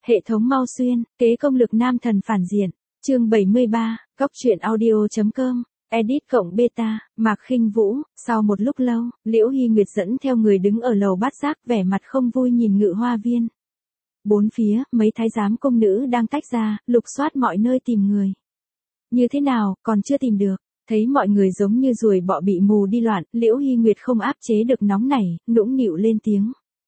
Hệ thống Mau Xuyên, kế công lực nam thần phản diện. Chương 73, Góc truyện audio.com. Edit cộng beta, Mạc Khinh Vũ. Sau một lúc lâu, Liễu Hy Nguyệt dẫn theo người đứng ở lầu bát giác, vẻ mặt không vui nhìn Ngự Hoa Viên. Bốn phía, mấy thái giám công nữ đang tách ra, lục soát mọi nơi tìm người. Như thế nào, còn chưa tìm được. Thấy mọi người giống như ruồi bọ bị mù đi loạn, Liễu Hy Nguyệt không áp chế được nóng nảy, nũng nịu lên tiếng.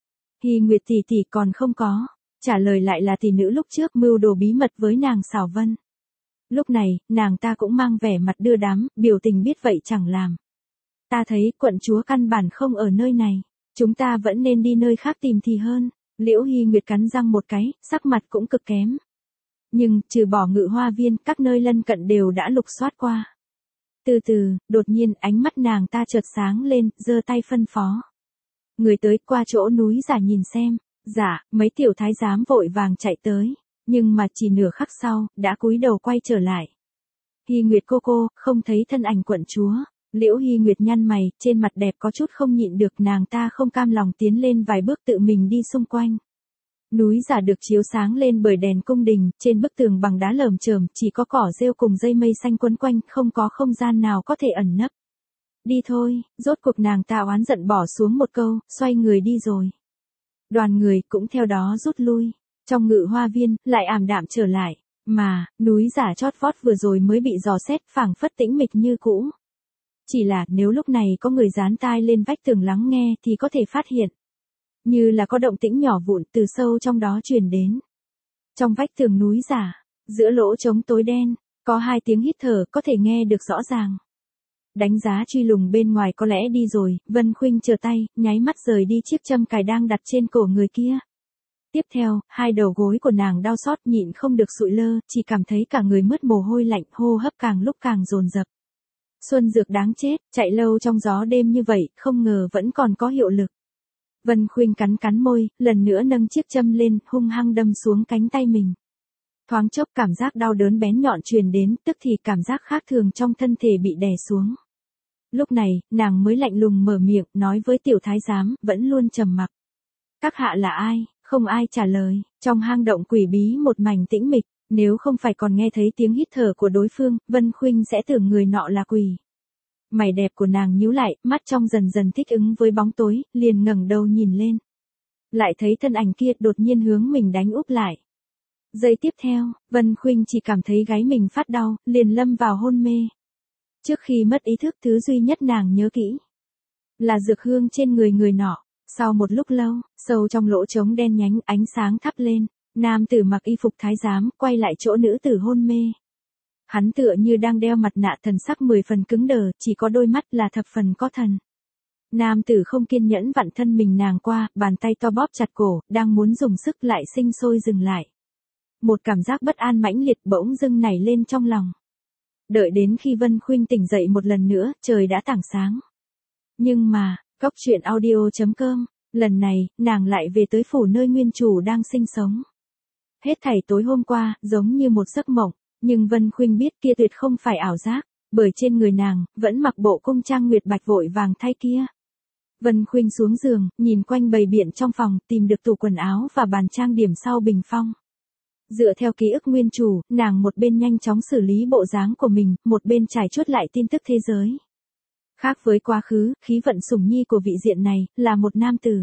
Hy Nguyệt tỷ tỷ còn không có. Trả lời lại là tỷ nữ lúc trước mưu đồ bí mật với nàng Xảo Vân. Lúc này, nàng ta cũng mang vẻ mặt đưa đám, biểu tình biết vậy chẳng làm. Ta thấy quận chúa căn bản không ở nơi này. Chúng ta vẫn nên đi nơi khác tìm thì hơn. Liễu Hy Nguyệt cắn răng một cái, sắc mặt cũng cực kém. Nhưng, trừ bỏ Ngự Hoa Viên, các nơi lân cận đều đã lục soát qua. Từ từ, đột nhiên ánh mắt nàng ta chợt sáng lên, giơ tay phân phó. Người tới qua chỗ núi giả nhìn xem. Dạ, mấy tiểu thái giám vội vàng chạy tới. Nhưng mà chỉ nửa khắc sau, đã cúi đầu quay trở lại. Hy Nguyệt cô, không thấy thân ảnh quận chúa. Liễu Hy Nguyệt nhăn mày, trên mặt đẹp có chút không nhịn được, nàng ta không cam lòng tiến lên vài bước tự mình đi xung quanh. Núi giả được chiếu sáng lên bởi đèn cung đình, trên bức tường bằng đá lởm chởm, chỉ có cỏ rêu cùng dây mây xanh quấn quanh, không có không gian nào có thể ẩn nấp. Đi thôi, rốt cuộc nàng ta oán giận bỏ xuống một câu, xoay người đi rồi. Đoàn người cũng theo đó rút lui. Trong Ngự Hoa Viên, lại ảm đạm trở lại. Mà, núi giả chót vót vừa rồi mới bị dò xét, phảng phất tĩnh mịch như cũ. Chỉ là, nếu lúc này có người dán tai lên vách tường lắng nghe thì có thể phát hiện. Như là có động tĩnh nhỏ vụn từ sâu trong đó truyền đến. Trong vách tường núi giả, giữa lỗ trống tối đen, có hai tiếng hít thở có thể nghe được rõ ràng. Đánh giá truy lùng bên ngoài có lẽ đi rồi, Vân Khuynh chờ tay, nháy mắt rời đi chiếc châm cài đang đặt trên cổ người kia. Tiếp theo, hai đầu gối của nàng đau xót nhịn không được sụi lơ, chỉ cảm thấy cả người mướt mồ hôi lạnh, hô hấp càng lúc càng dồn dập. Xuân dược đáng chết, chạy lâu trong gió đêm như vậy, không ngờ vẫn còn có hiệu lực. Vân Khuynh cắn môi, lần nữa nâng chiếc châm lên, hung hăng đâm xuống cánh tay mình. Thoáng chốc cảm giác đau đớn bén nhọn truyền đến, tức thì cảm giác khác thường trong thân thể bị đè xuống. Lúc này, nàng mới lạnh lùng mở miệng, nói với tiểu thái giám, vẫn luôn trầm mặc. Các hạ là ai? Không ai trả lời. Trong hang động quỷ bí một mảnh tĩnh mịch, nếu không phải còn nghe thấy tiếng hít thở của đối phương, Vân Khuynh sẽ tưởng người nọ là quỷ. Mày đẹp của nàng nhíu lại, mắt trong dần dần thích ứng với bóng tối, liền ngẩng đầu nhìn lên. Lại thấy thân ảnh kia đột nhiên hướng mình đánh úp lại. Giây tiếp theo, Vân Khuynh chỉ cảm thấy gáy mình phát đau, liền lâm vào hôn mê. Trước khi mất ý thức, thứ duy nhất nàng nhớ kỹ là dược hương trên người nọ. Sau một lúc lâu, sâu trong lỗ trống đen nhánh, ánh sáng thắp lên, nam tử mặc y phục thái giám, quay lại chỗ nữ tử hôn mê. Hắn tựa như đang đeo mặt nạ, thần sắc 10 phần cứng đờ, chỉ có đôi mắt là thập phần có thần. Nam tử không kiên nhẫn vặn thân mình nàng qua, bàn tay to bóp chặt cổ, đang muốn dùng sức lại sinh sôi dừng lại. Một cảm giác bất an mãnh liệt bỗng dưng nảy lên trong lòng. Đợi đến khi Vân Khuynh tỉnh dậy một lần nữa, trời đã tảng sáng. Nhưng mà, Góc truyện audio.com, lần này, nàng lại về tới phủ nơi nguyên chủ đang sinh sống. Hết thảy tối hôm qua, giống như một giấc mộng, nhưng Vân Khuynh biết kia tuyệt không phải ảo giác, bởi trên người nàng, vẫn mặc bộ cung trang nguyệt bạch vội vàng thay kia. Vân Khuynh xuống giường, nhìn quanh bày biện trong phòng, tìm được tủ quần áo và bàn trang điểm sau bình phong. Dựa theo ký ức nguyên chủ, nàng một bên nhanh chóng xử lý bộ dáng của mình, một bên trải chuốt lại tin tức thế giới. Khác với quá khứ, khí vận sủng nhi của vị diện này, là một nam tử.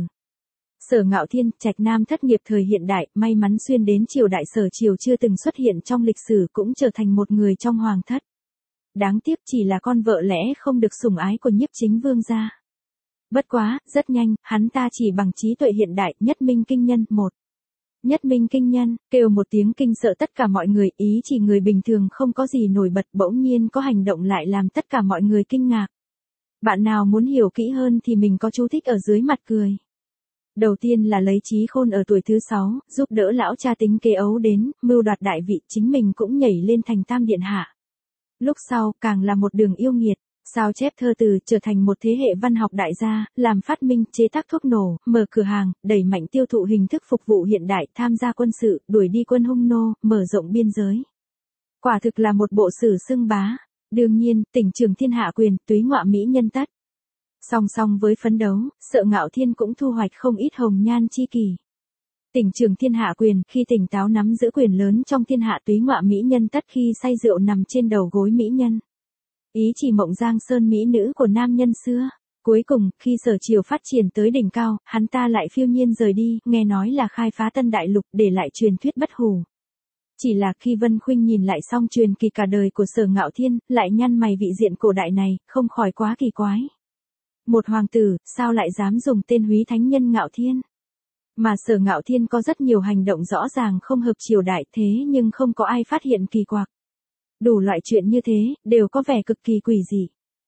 Sở Ngạo Thiên, trạch nam thất nghiệp thời hiện đại, may mắn xuyên đến triều đại Sở Triều chưa từng xuất hiện trong lịch sử, cũng trở thành một người trong hoàng thất. Đáng tiếc chỉ là con vợ lẽ không được sủng ái của Nhiếp Chính Vương gia. Bất quá, rất nhanh, hắn ta chỉ bằng trí tuệ hiện đại, nhất minh kinh nhân, một. Nhất minh kinh nhân, kêu một tiếng kinh sợ tất cả mọi người, ý chỉ người bình thường không có gì nổi bật, bỗng nhiên có hành động lại làm tất cả mọi người kinh ngạc. Bạn nào muốn hiểu kỹ hơn thì mình có chú thích ở dưới mặt cười. Đầu tiên là lấy trí khôn ở tuổi thứ 6, giúp đỡ lão cha tính kế ấu đến, mưu đoạt đại vị, chính mình cũng nhảy lên thành tam điện hạ. Lúc sau, càng là một đường yêu nghiệt, sao chép thơ từ, trở thành một thế hệ văn học đại gia, làm phát minh, chế tác thuốc nổ, mở cửa hàng, đẩy mạnh tiêu thụ hình thức phục vụ hiện đại, tham gia quân sự, đuổi đi quân hung nô, mở rộng biên giới. Quả thực là một bộ sử xưng bá. Đương nhiên, tỉnh trường thiên hạ quyền, túy ngọa mỹ nhân tất. Song song với phấn đấu, Sở Ngạo Thiên cũng thu hoạch không ít hồng nhan chi kỷ. Tỉnh trường thiên hạ quyền, khi tỉnh táo nắm giữ quyền lớn trong thiên hạ túy ngọa mỹ nhân tất khi say rượu nằm trên đầu gối mỹ nhân. Ý chỉ mộng giang sơn mỹ nữ của nam nhân xưa. Cuối cùng, khi Sở Triều phát triển tới đỉnh cao, hắn ta lại phiêu nhiên rời đi, nghe nói là khai phá tân đại lục để lại truyền thuyết bất hủ. Chỉ là khi Vân Khuynh nhìn lại xong truyền kỳ cả đời của Sở Ngạo Thiên, lại nhăn mày vị diện cổ đại này, không khỏi quá kỳ quái. Một hoàng tử, sao lại dám dùng tên húy thánh nhân Ngạo Thiên? Mà Sở Ngạo Thiên có rất nhiều hành động rõ ràng không hợp triều đại thế nhưng không có ai phát hiện kỳ quặc. Đủ loại chuyện như thế, đều có vẻ cực kỳ quỷ dị.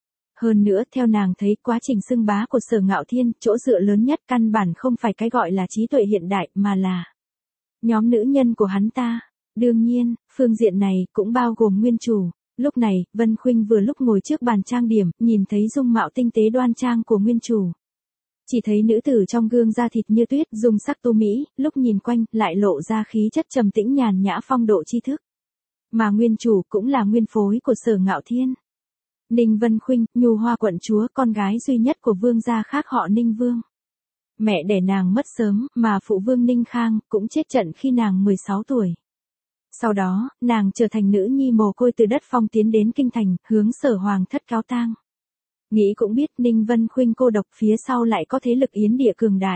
Hơn nữa, theo nàng thấy quá trình xưng bá của Sở Ngạo Thiên, chỗ dựa lớn nhất căn bản không phải cái gọi là trí tuệ hiện đại mà là nhóm nữ nhân của hắn ta. Đương nhiên, phương diện này cũng bao gồm nguyên chủ. Lúc này, Vân Khuynh vừa lúc ngồi trước bàn trang điểm, nhìn thấy dung mạo tinh tế đoan trang của nguyên chủ. Chỉ thấy nữ tử trong gương da thịt như tuyết, dung sắc tu mỹ, lúc nhìn quanh, lại lộ ra khí chất trầm tĩnh nhàn nhã phong độ tri thức. Mà nguyên chủ cũng là nguyên phối của Sở Ngạo Thiên. Ninh Vân Khuynh, Nhu Hoa quận chúa, con gái duy nhất của vương gia khác họ Ninh Vương. Mẹ đẻ nàng mất sớm, mà phụ vương Ninh Khang cũng chết trận khi nàng 16 tuổi. Sau đó, nàng trở thành nữ nhi mồ côi từ đất Phong tiến đến kinh thành, hướng Sở hoàng thất cáo tang. Nghĩ cũng biết Ninh Vân Khuynh cô độc phía sau lại có thế lực yến địa cường đại.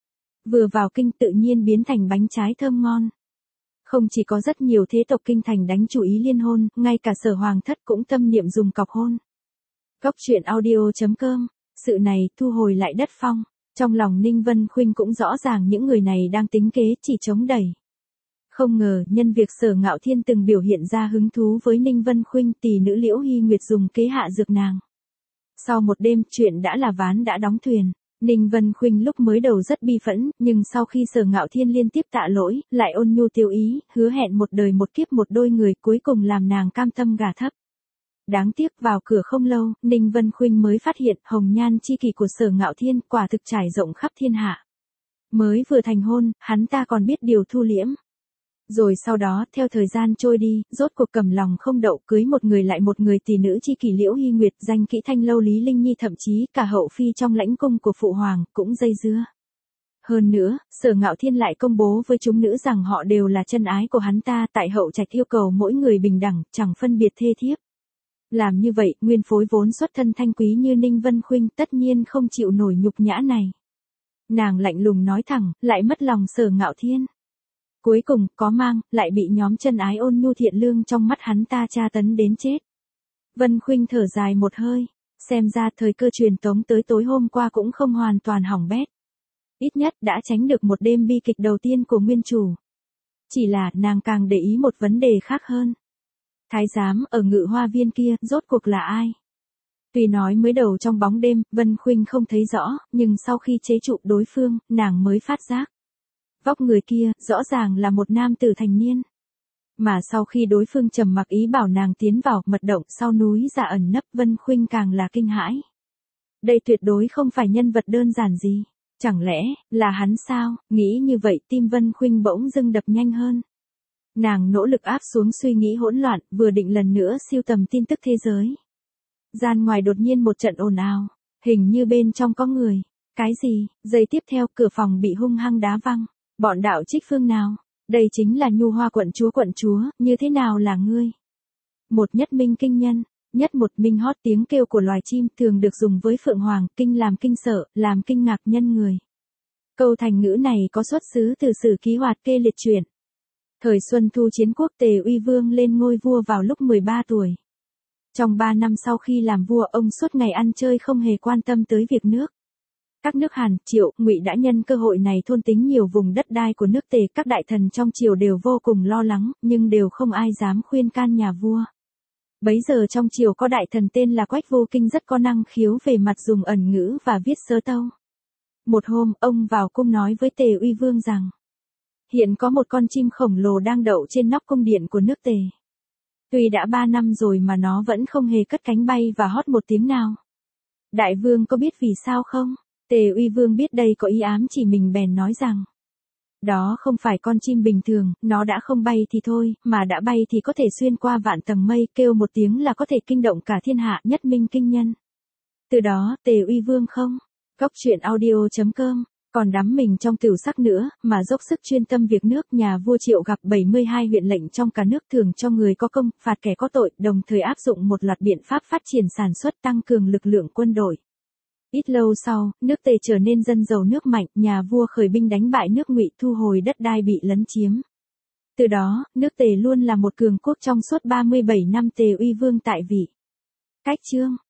Vừa vào kinh tự nhiên biến thành bánh trái thơm ngon. Không chỉ có rất nhiều thế tộc kinh thành đánh chủ ý liên hôn, ngay cả Sở hoàng thất cũng tâm niệm dùng cọc hôn. Cóc truyện audio.com, sự này thu hồi lại đất Phong. Trong lòng Ninh Vân Khuynh cũng rõ ràng những người này đang tính kế chỉ chống đẩy. Không ngờ, nhân việc Sở Ngạo Thiên từng biểu hiện ra hứng thú với Ninh Vân Khuynh, tỷ nữ Liễu Hy Nguyệt dùng kế hạ dược nàng. Sau một đêm, chuyện đã là ván đã đóng thuyền. Ninh Vân Khuynh lúc mới đầu rất bi phẫn, nhưng sau khi Sở Ngạo Thiên liên tiếp tạ lỗi, lại ôn nhu tiêu ý, hứa hẹn một đời một kiếp một đôi người, cuối cùng làm nàng cam tâm gả thấp. Đáng tiếc vào cửa không lâu, Ninh Vân Khuynh mới phát hiện hồng nhan chi kỷ của Sở Ngạo Thiên quả thực trải rộng khắp thiên hạ. Mới vừa thành hôn, hắn ta còn biết điều thu liễm. Rồi sau đó, theo thời gian trôi đi, rốt cuộc cầm lòng không đậu cưới một người lại một người tỷ nữ chi kỷ Liễu Hy Nguyệt, danh kỹ Thanh Lâu Lý Linh Nhi, thậm chí cả hậu phi trong lãnh cung của phụ hoàng cũng dây dưa. Hơn nữa, Sở Ngạo Thiên lại công bố với chúng nữ rằng họ đều là chân ái của hắn ta, tại hậu trạch yêu cầu mỗi người bình đẳng, chẳng phân biệt thê thiếp. Làm như vậy, nguyên phối vốn xuất thân thanh quý như Ninh Vân Khuynh tất nhiên không chịu nổi nhục nhã này. Nàng lạnh lùng nói thẳng, lại mất lòng Sở Ngạo Thiên. Cuối cùng, có mang, lại bị nhóm chân ái ôn nhu thiện lương trong mắt hắn ta tra tấn đến chết. Vân Khuynh thở dài một hơi, xem ra thời cơ truyền tống tới tối hôm qua cũng không hoàn toàn hỏng bét. Ít nhất đã tránh được một đêm bi kịch đầu tiên của nguyên chủ. Chỉ là, nàng càng để ý một vấn đề khác hơn. Thái giám ở Ngự Hoa Viên kia, rốt cuộc là ai? Tuy nói mới đầu trong bóng đêm, Vân Khuynh không thấy rõ, nhưng sau khi chế trụ đối phương, nàng mới phát giác. Vóc người kia, rõ ràng là một nam tử thành niên. Mà sau khi đối phương trầm mặc ý bảo nàng tiến vào mật động sau núi giả ẩn nấp, Vân Khuynh càng là kinh hãi. Đây tuyệt đối không phải nhân vật đơn giản gì. Chẳng lẽ, là hắn sao? Nghĩ như vậy tim Vân Khuynh bỗng dưng đập nhanh hơn. Nàng nỗ lực áp xuống suy nghĩ hỗn loạn, vừa định lần nữa siêu tầm tin tức thế giới. Gian ngoài đột nhiên một trận ồn ào, hình như bên trong có người. Cái gì? Giây tiếp theo, cửa phòng bị hung hăng đá văng. Bọn đạo trích phương nào? Đây chính là Nhu Hoa quận chúa, như thế nào là ngươi? Một nhất minh kinh nhân, nhất một minh hót tiếng kêu của loài chim thường được dùng với phượng hoàng, kinh làm kinh sợ, làm kinh ngạc nhân người. Câu thành ngữ này có xuất xứ từ sử ký Hoạt Kê liệt truyện. Thời Xuân Thu chiến quốc Tề Uy Vương lên ngôi vua vào lúc 13 tuổi. Trong 3 năm sau khi làm vua, ông suốt ngày ăn chơi không hề quan tâm tới việc nước. Các nước Hàn, Triệu, Ngụy đã nhân cơ hội này thôn tính nhiều vùng đất đai của nước Tề, các đại thần trong triều đều vô cùng lo lắng, nhưng đều không ai dám khuyên can nhà vua. Bấy giờ trong triều có đại thần tên là Quách Vô Kinh rất có năng khiếu về mặt dùng ẩn ngữ và viết sớ tâu. Một hôm, ông vào cung nói với Tề Uy Vương rằng, hiện có một con chim khổng lồ đang đậu trên nóc cung điện của nước Tề. Tuy đã 3 năm rồi mà nó vẫn không hề cất cánh bay và hót một tiếng nào. Đại vương có biết vì sao không? Tề Uy Vương biết đây có ý ám chỉ mình bèn nói rằng, đó không phải con chim bình thường, nó đã không bay thì thôi, mà đã bay thì có thể xuyên qua vạn tầng mây, kêu một tiếng là có thể kinh động cả thiên hạ, nhất minh kinh nhân. Từ đó, Tề Uy Vương không. Cóc truyện audio.com còn đắm mình trong tửu sắc nữa, mà dốc sức chuyên tâm việc nước. Nhà vua Triệu gặp 72 huyện lệnh trong cả nước thường cho người có công, phạt kẻ có tội, đồng thời áp dụng một loạt biện pháp phát triển sản xuất, tăng cường lực lượng quân đội. Ít lâu sau, nước Tề trở nên dân giàu nước mạnh, nhà vua khởi binh đánh bại nước Ngụy, thu hồi đất đai bị lấn chiếm. Từ đó, nước Tề luôn là một cường quốc trong suốt 37 năm Tề Uy Vương tại vị. Cách chương